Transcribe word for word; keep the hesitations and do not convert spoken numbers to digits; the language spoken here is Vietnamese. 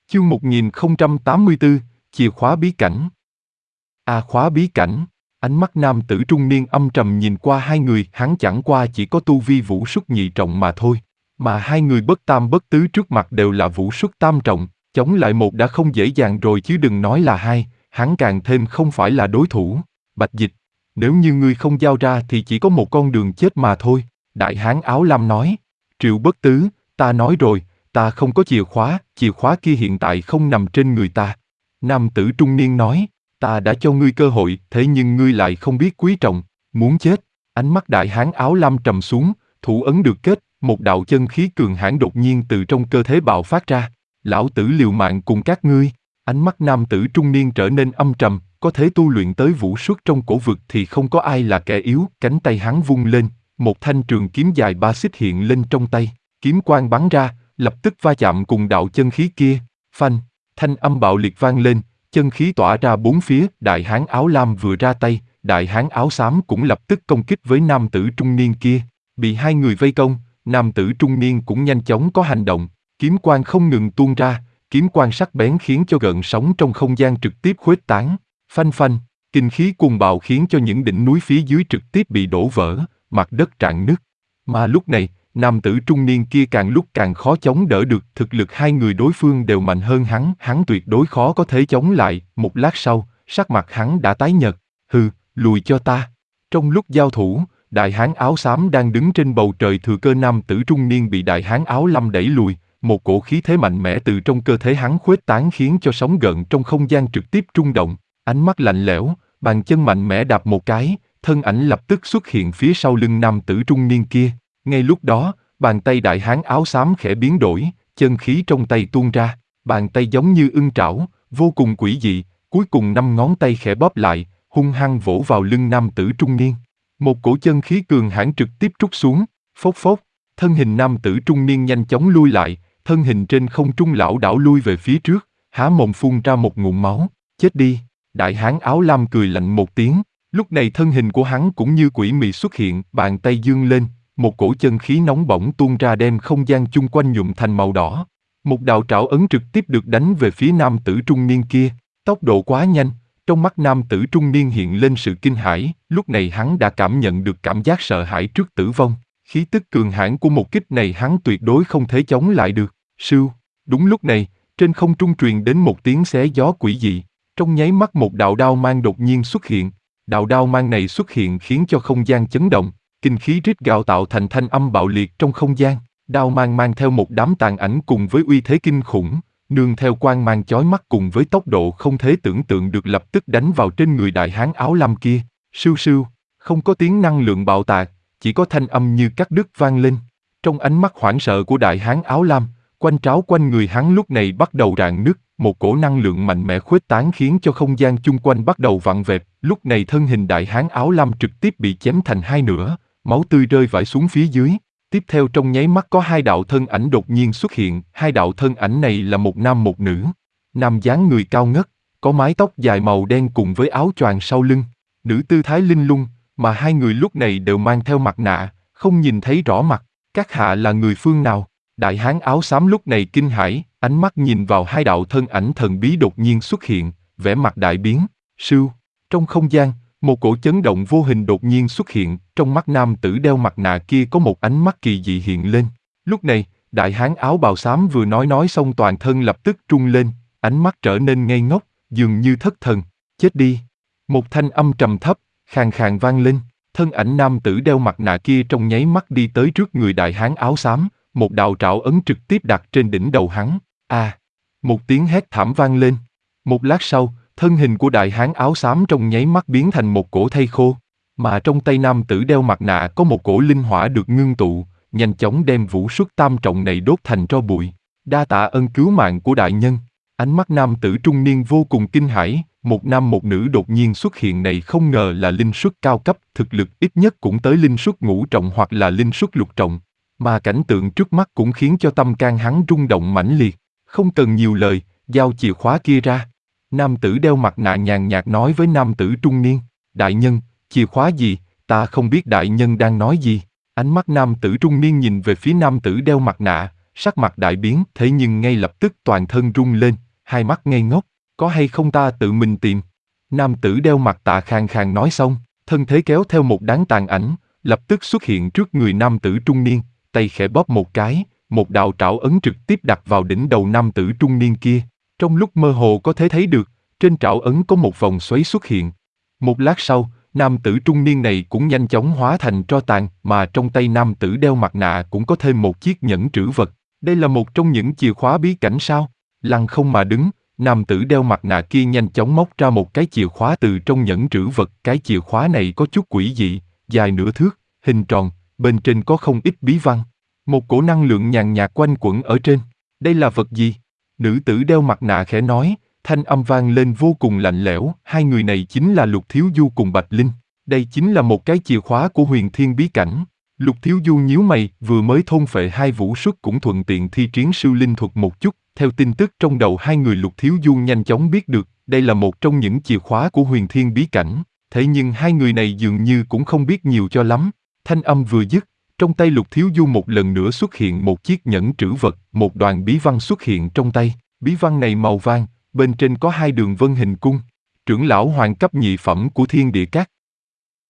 Chương một nghìn không trăm tám mươi tư, chìa khóa bí cảnh. À khóa bí cảnh, ánh mắt nam tử trung niên âm trầm nhìn qua hai người, hắn chẳng qua chỉ có tu vi vũ xuất nhị trọng mà thôi. Mà hai người bất tam bất tứ trước mặt đều là vũ xuất tam trọng, chống lại một đã không dễ dàng rồi chứ đừng nói là hai, hắn càng thêm không phải là đối thủ. Bạch Dịch, nếu như ngươi không giao ra thì chỉ có một con đường chết mà thôi, đại hán áo lam nói. Triệu Bất Tứ, ta nói rồi, ta không có chìa khóa, chìa khóa kia hiện tại không nằm trên người ta. Nam tử trung niên nói, ta đã cho ngươi cơ hội, thế nhưng ngươi lại không biết quý trọng, muốn chết. Ánh mắt đại hán áo lam trầm xuống, thủ ấn được kết, một đạo chân khí cường hãn đột nhiên từ trong cơ thể bạo phát ra. Lão tử liều mạng cùng các ngươi. Ánh mắt nam tử trung niên trở nên âm trầm, có thể tu luyện tới vũ xuất trong cổ vực thì không có ai là kẻ yếu. Cánh tay hắn vung lên, một thanh trường kiếm dài ba xích hiện lên trong tay, kiếm quang bắn ra, lập tức va chạm cùng đạo chân khí kia. Phanh, thanh âm bạo liệt vang lên, chân khí tỏa ra bốn phía. Đại hán áo lam vừa ra tay, đại hán áo xám cũng lập tức công kích với nam tử trung niên kia. Bị hai người vây công, nam tử trung niên cũng nhanh chóng có hành động, kiếm quang không ngừng tuôn ra, kiếm quang sắc bén khiến cho gợn sóng trong không gian trực tiếp khuếch tán. Phanh phanh, kinh khí cuồng bạo khiến cho những đỉnh núi phía dưới trực tiếp bị đổ vỡ, mặt đất rạn nứt. Mà lúc này, nam tử trung niên kia càng lúc càng khó chống đỡ được, thực lực hai người đối phương đều mạnh hơn hắn, hắn tuyệt đối khó có thể chống lại. Một lát sau, sắc mặt hắn đã tái nhợt. Hừ, lùi cho ta. Trong lúc giao thủ, đại hán áo xám đang đứng trên bầu trời thừa cơ nam tử trung niên bị đại hán áo lam đẩy lùi, một cổ khí thế mạnh mẽ từ trong cơ thể hắn khuếch tán khiến cho sóng gợn trong không gian trực tiếp rung động. Ánh mắt lạnh lẽo, bàn chân mạnh mẽ đạp một cái, thân ảnh lập tức xuất hiện phía sau lưng nam tử trung niên kia. Ngay lúc đó, bàn tay đại hán áo xám khẽ biến đổi, chân khí trong tay tuôn ra, bàn tay giống như ưng trảo, vô cùng quỷ dị, cuối cùng năm ngón tay khẽ bóp lại, hung hăng vỗ vào lưng nam tử trung niên. Một cổ chân khí cường hãn trực tiếp trút xuống, phốc phốc, thân hình nam tử trung niên nhanh chóng lui lại, thân hình trên không trung lảo đảo lui về phía trước, há mồm phun ra một ngụm máu. Chết đi! Đại hán áo lam cười lạnh một tiếng, lúc này thân hình của hắn cũng như quỷ mị xuất hiện, bàn tay giương lên, một cổ chân khí nóng bỏng tuôn ra đem không gian chung quanh nhuộm thành màu đỏ. Một đạo trảo ấn trực tiếp được đánh về phía nam tử trung niên kia, tốc độ quá nhanh, trong mắt nam tử trung niên hiện lên sự kinh hãi, lúc này hắn đã cảm nhận được cảm giác sợ hãi trước tử vong, khí tức cường hãn của một kích này hắn tuyệt đối không thể chống lại được. Sưu, đúng lúc này, trên không trung truyền đến một tiếng xé gió quỷ dị, trong nháy mắt một đạo đao mang đột nhiên xuất hiện, đạo đao mang này xuất hiện khiến cho không gian chấn động. Kinh khí rít gào tạo thành thanh âm bạo liệt trong không gian, đao mang mang theo một đám tàn ảnh cùng với uy thế kinh khủng, nương theo quang mang chói mắt cùng với tốc độ không thể tưởng tượng được lập tức đánh vào trên người đại hán áo lam kia. Sưu sưu, không có tiếng năng lượng bạo tạc, chỉ có thanh âm như cắt đứt vang lên. Trong ánh mắt hoảng sợ của đại hán áo lam, quanh tráo quanh người hắn lúc này bắt đầu rạn nứt, một cổ năng lượng mạnh mẽ khuếch tán khiến cho không gian chung quanh bắt đầu vặn vẹo. Lúc này thân hình đại hán áo lam trực tiếp bị chém thành hai nửa, máu tươi rơi vãi xuống phía dưới. Tiếp theo trong nháy mắt có hai đạo thân ảnh đột nhiên xuất hiện, hai đạo thân ảnh này là một nam một nữ. Nam dáng người cao ngất, có mái tóc dài màu đen cùng với áo choàng sau lưng, nữ tư thái linh lung, mà hai người lúc này đều mang theo mặt nạ, không nhìn thấy rõ mặt. Các hạ là người phương nào? Đại hán áo xám lúc này kinh hãi, ánh mắt nhìn vào hai đạo thân ảnh thần bí đột nhiên xuất hiện, vẻ mặt đại biến. Sưu, trong không gian, một cổ chấn động vô hình đột nhiên xuất hiện, trong mắt nam tử đeo mặt nạ kia có một ánh mắt kỳ dị hiện lên. Lúc này, đại hán áo bào xám vừa nói nói xong toàn thân lập tức rung lên, ánh mắt trở nên ngây ngốc, dường như thất thần. Chết đi! Một thanh âm trầm thấp, khàn khàn vang lên, thân ảnh nam tử đeo mặt nạ kia trong nháy mắt đi tới trước người đại hán áo xám, một đạo trảo ấn trực tiếp đặt trên đỉnh đầu hắn. À! Một tiếng hét thảm vang lên. Một lát sau, thân hình của đại hán áo xám trong nháy mắt biến thành một cổ thây khô, mà trong tay nam tử đeo mặt nạ có một cổ linh hỏa được ngưng tụ, nhanh chóng đem vũ xuất tam trọng này đốt thành tro bụi. Đa tạ ân cứu mạng của đại nhân. Ánh mắt nam tử trung niên vô cùng kinh hãi, một nam một nữ đột nhiên xuất hiện này không ngờ là linh xuất cao cấp, thực lực ít nhất cũng tới linh xuất ngũ trọng hoặc là linh xuất lục trọng, mà cảnh tượng trước mắt cũng khiến cho tâm can hắn rung động mãnh liệt. Không cần nhiều lời, giao chìa khóa kia ra. Nam tử đeo mặt nạ nhàn nhạt nói với nam tử trung niên. Đại nhân, chìa khóa gì? Ta không biết đại nhân đang nói gì. Ánh mắt nam tử trung niên nhìn về phía nam tử đeo mặt nạ, sắc mặt đại biến, thế nhưng ngay lập tức toàn thân rung lên, hai mắt ngây ngốc, có hay không ta tự mình tìm. Nam tử đeo mặt tạ khàn khàn nói xong, thân thế kéo theo một đám tàn ảnh, lập tức xuất hiện trước người nam tử trung niên, tay khẽ bóp một cái, một đạo trảo ấn trực tiếp đặt vào đỉnh đầu nam tử trung niên kia. Trong lúc mơ hồ có thể thấy được, trên trảo ấn có một vòng xoáy xuất hiện. Một lát sau, nam tử trung niên này cũng nhanh chóng hóa thành tro tàn, mà trong tay nam tử đeo mặt nạ cũng có thêm một chiếc nhẫn trữ vật. Đây là một trong những chìa khóa bí cảnh sao? Lăng không mà đứng, nam tử đeo mặt nạ kia nhanh chóng móc ra một cái chìa khóa từ trong nhẫn trữ vật. Cái chìa khóa này có chút quỷ dị, dài nửa thước, hình tròn, bên trên có không ít bí văn. Một cổ năng lượng nhàn nhạt quanh quẩn ở trên. Đây là vật gì? Nữ tử đeo mặt nạ khẽ nói, thanh âm vang lên vô cùng lạnh lẽo. Hai người này chính là Lục Thiếu Du cùng Bạch Linh. Đây chính là một cái chìa khóa của huyền thiên bí cảnh. Lục Thiếu Du nhíu mày, vừa mới thôn phệ hai vũ xuất cũng thuận tiện thi triển sư linh thuật một chút. Theo tin tức trong đầu hai người Lục Thiếu Du nhanh chóng biết được, đây là một trong những chìa khóa của huyền thiên bí cảnh. Thế nhưng hai người này dường như cũng không biết nhiều cho lắm. Thanh âm vừa dứt, trong tay Lục Thiếu Du một lần nữa xuất hiện một chiếc nhẫn trữ vật, một đoàn bí văn xuất hiện trong tay. Bí văn này màu vàng, bên trên có hai đường vân hình cung. Trưởng lão hoàng cấp nhị phẩm của Thiên Địa Các.